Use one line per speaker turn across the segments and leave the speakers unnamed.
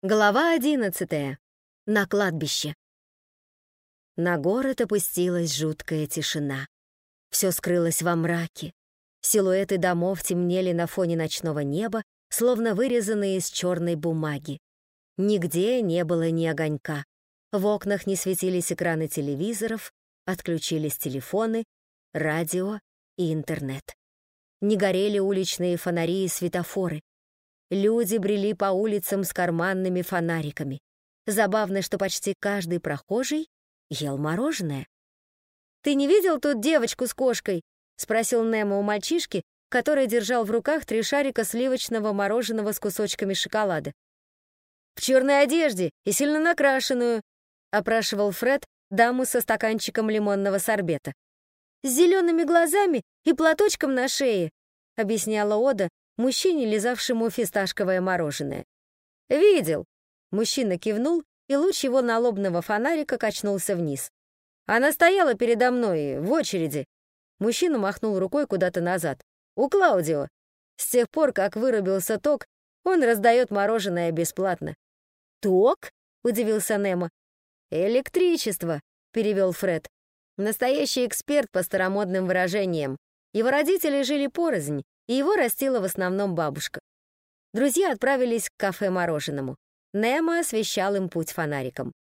Глава 11. На кладбище. На город опустилась жуткая тишина. Все скрылось во мраке. Силуэты домов темнели на фоне ночного неба, словно вырезанные из черной бумаги. Нигде не было ни огонька. В окнах не светились экраны телевизоров, отключились телефоны, радио и интернет. Не горели уличные фонари и светофоры. Люди брели по улицам с карманными фонариками. Забавно, что почти каждый прохожий ел мороженое. «Ты не видел тут девочку с кошкой?» — спросил Немо у мальчишки, который держал в руках 3 шарика сливочного мороженого с кусочками шоколада. «В черной одежде и сильно накрашенную», — опрашивал Фред даму со стаканчиком лимонного сорбета. «С зелеными глазами и платочком на шее», — объясняла Ода мужчине, лизавшему фисташковое мороженое. «Видел!» — мужчина кивнул, и луч его налобного фонарика качнулся вниз. «Она стояла передо мной, в очереди». Мужчина махнул рукой куда-то назад. «У Клаудио. С тех пор, как вырубился ток, он раздает мороженое бесплатно». «Ток?» — удивился Немо. «Электричество», — перевел Фред. Настоящий эксперт по старомодным выражениям. Его родители жили порознь, и его растила в основном бабушка. Друзья отправились к кафе-мороженому. Немо освещал им путь фонариком.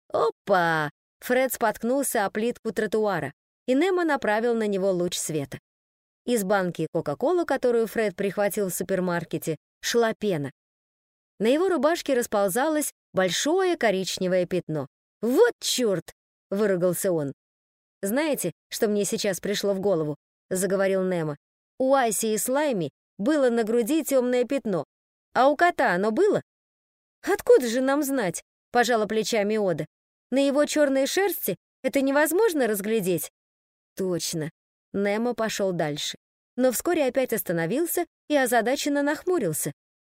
«Опа!» — Фред споткнулся о плитку тротуара, и Немо направил на него луч света. Из банки Кока-Колы, которую Фред прихватил в супермаркете, шла пена. На его рубашке расползалось большое коричневое пятно. «Вот черт!» — выругался он. «Знаете, что мне сейчас пришло в голову?» — заговорил Немо. «У Айси и Слайми было на груди темное пятно. А у кота оно было?» «Откуда же нам знать?» — пожала плечами Ода. «На его черной шерсти это невозможно разглядеть». «Точно». Немо пошел дальше, но вскоре опять остановился и озадаченно нахмурился.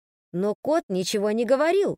Но кот ничего не говорил.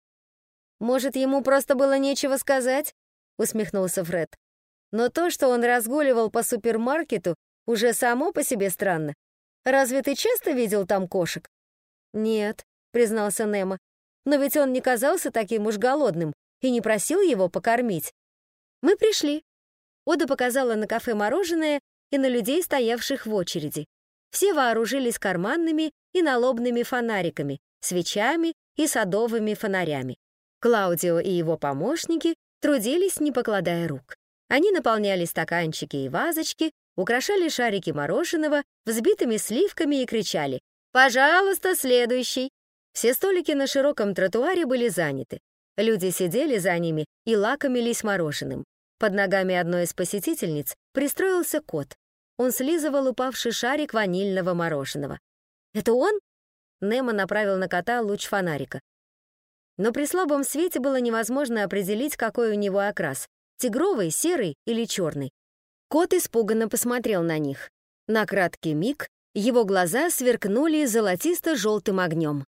«Может, ему просто было нечего сказать?» — усмехнулся Фред. «Но то, что он разгуливал по супермаркету, уже само по себе странно. Разве ты часто видел там кошек?» «Нет», — признался Немо. «Но ведь он не казался таким уж голодным и не просил его покормить». «Мы пришли». Ода показала на кафе мороженое и на людей, стоявших в очереди. Все вооружились карманными и налобными фонариками, свечами и садовыми фонарями. Клаудио и его помощники трудились, не покладая рук. Они наполняли стаканчики и вазочки, украшали шарики мороженого взбитыми сливками и кричали: «Пожалуйста, следующий!». Все столики на широком тротуаре были заняты. Люди сидели за ними и лакомились мороженым. Под ногами одной из посетительниц пристроился кот. Он слизывал упавший шарик ванильного мороженого. «Это он?» Немо направил на кота луч фонарика. Но при слабом свете было невозможно определить, какой у него окрас — тигровый, серый или черный. Кот испуганно посмотрел на них. На краткий миг его глаза сверкнули золотисто-желтым огнем.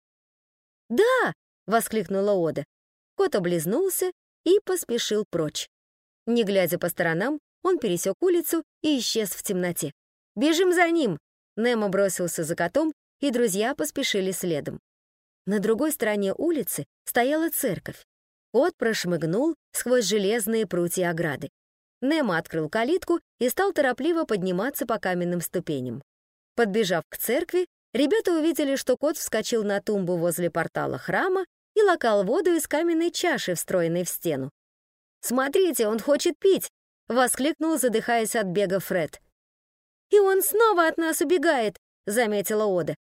«Да!» — воскликнула Ода. Кот облизнулся и поспешил прочь. Не глядя по сторонам, он пересек улицу и исчез в темноте. «Бежим за ним!» Немо бросился за котом, и друзья поспешили следом. На другой стороне улицы стояла церковь. Кот прошмыгнул сквозь железные прутья ограды. Немо открыл калитку и стал торопливо подниматься по каменным ступеням. Подбежав к церкви, ребята увидели, что кот вскочил на тумбу возле портала храма и лакал воду из каменной чаши, встроенной в стену. «Смотрите, он хочет пить!» — воскликнул, задыхаясь от бега, Фред. «И он снова от нас убегает!» — заметила Ода.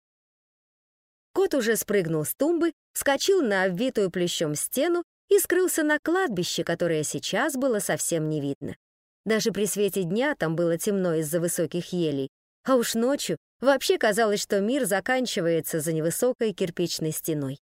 Кот уже спрыгнул с тумбы, вскочил на обвитую плющом стену и скрылся на кладбище, которое сейчас было совсем не видно. Даже при свете дня там было темно из-за высоких елей, а уж ночью вообще казалось, что мир заканчивается за невысокой кирпичной стеной.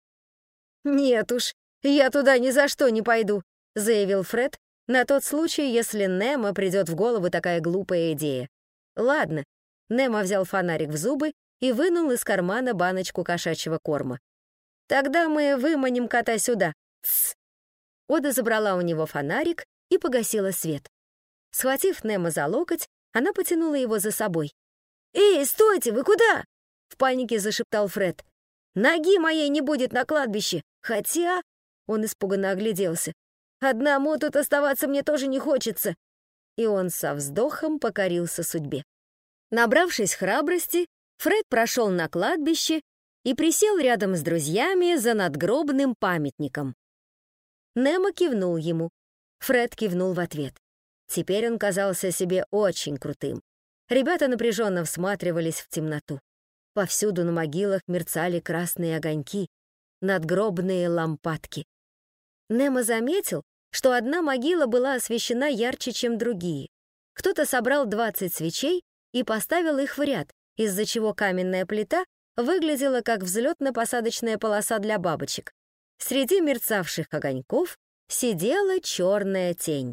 «Нет уж, я туда ни за что не пойду», — заявил Фред, на тот случай, если Немо придет в голову такая глупая идея. «Ладно». Немо взял фонарик в зубы и вынул из кармана баночку кошачьего корма. «Тогда мы выманим кота сюда». «Тсс». Ода забрала у него фонарик и погасила свет. Схватив Немо за локоть, она потянула его за собой. «Эй, стойте, вы куда?» — в панике зашептал Фред. «Ноги моей не будет на кладбище, хотя Он испуганно огляделся. «Одному тут оставаться мне тоже не хочется!» И он со вздохом покорился судьбе. Набравшись храбрости, Фред прошел на кладбище и присел рядом с друзьями за надгробным памятником. Немо кивнул ему. Фред кивнул в ответ. Теперь он казался себе очень крутым. Ребята напряженно всматривались в темноту. Повсюду на могилах мерцали красные огоньки, надгробные лампадки. Немо заметил, что одна могила была освещена ярче, чем другие. Кто-то собрал 20 свечей и поставил их в ряд, из-за чего каменная плита выглядела как взлетно-посадочная полоса для бабочек. Среди мерцавших огоньков сидела черная тень.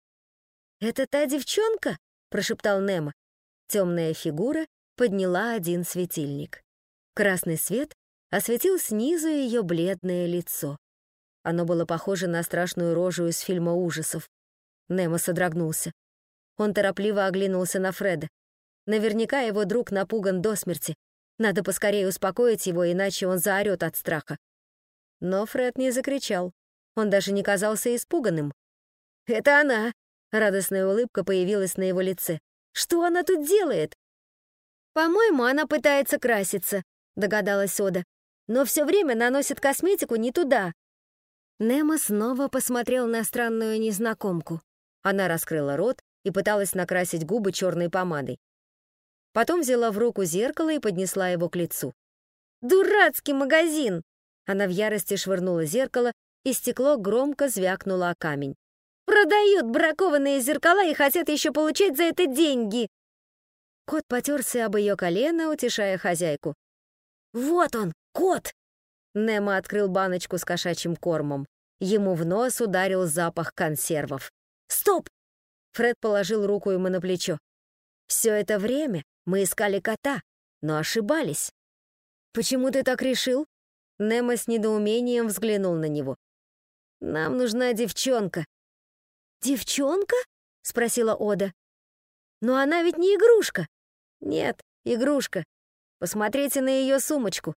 «Это та девчонка?» — прошептал Немо. Темная фигура подняла один светильник. Красный свет осветил снизу ее бледное лицо. Оно было похоже на страшную рожу из фильма ужасов. Немо содрогнулся. Он торопливо оглянулся на Фреда. Наверняка его друг напуган до смерти. Надо поскорее успокоить его, иначе он заорет от страха. Но Фред не закричал. Он даже не казался испуганным. «Это она!» — радостная улыбка появилась на его лице. «Что она тут делает?» «По-моему, она пытается краситься», — догадалась Ода. «Но все время наносит косметику не туда». Немо снова посмотрел на странную незнакомку. Она раскрыла рот и пыталась накрасить губы черной помадой. Потом взяла в руку зеркало и поднесла его к лицу. «Дурацкий магазин!» Она в ярости швырнула зеркало, и стекло громко звякнуло о камень. «Продают бракованные зеркала и хотят еще получать за это деньги!» Кот потерся об ее колено, утешая хозяйку. «Вот он, кот!» Немо открыл баночку с кошачьим кормом. Ему в нос ударил запах консервов. «Стоп!» Фред положил руку ему на плечо. «Все это время мы искали кота, но ошибались». «Почему ты так решил?» Немо с недоумением взглянул на него. «Нам нужна девчонка». «Девчонка?» — спросила Ода. «Но она ведь не игрушка». «Нет, игрушка. Посмотрите на ее сумочку».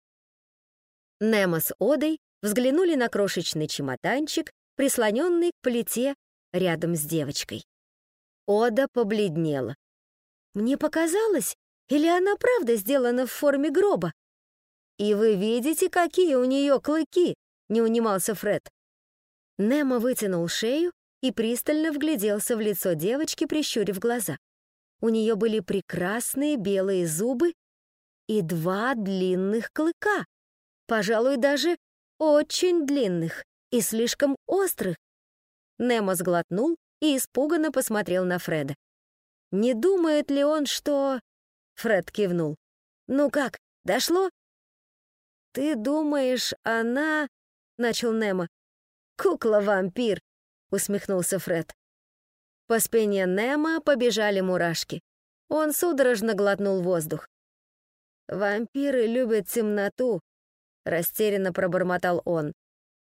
Немо с Одой взглянули на крошечный чемоданчик, прислоненный к плите рядом с девочкой. Ода побледнела. «Мне показалось, или она правда сделана в форме гроба?» «И вы видите, какие у нее клыки?» — не унимался Фред. Немо вытянул шею и пристально вгляделся в лицо девочки, прищурив глаза. У нее были прекрасные белые зубы и 2 длинных клыка, пожалуй, даже очень длинных и слишком острых. Немо сглотнул и испуганно посмотрел на Фреда. «Не думает ли он, что...» Фред кивнул. «Ну как, дошло?» «Ты думаешь, она...» — начал Немо. «Кукла-вампир», — усмехнулся Фред. По спине Немо побежали мурашки. Он судорожно глотнул воздух. «Вампиры любят темноту», — растерянно пробормотал он.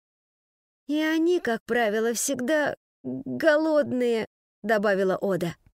«И они, как правило, всегда голодные», — добавила Ода.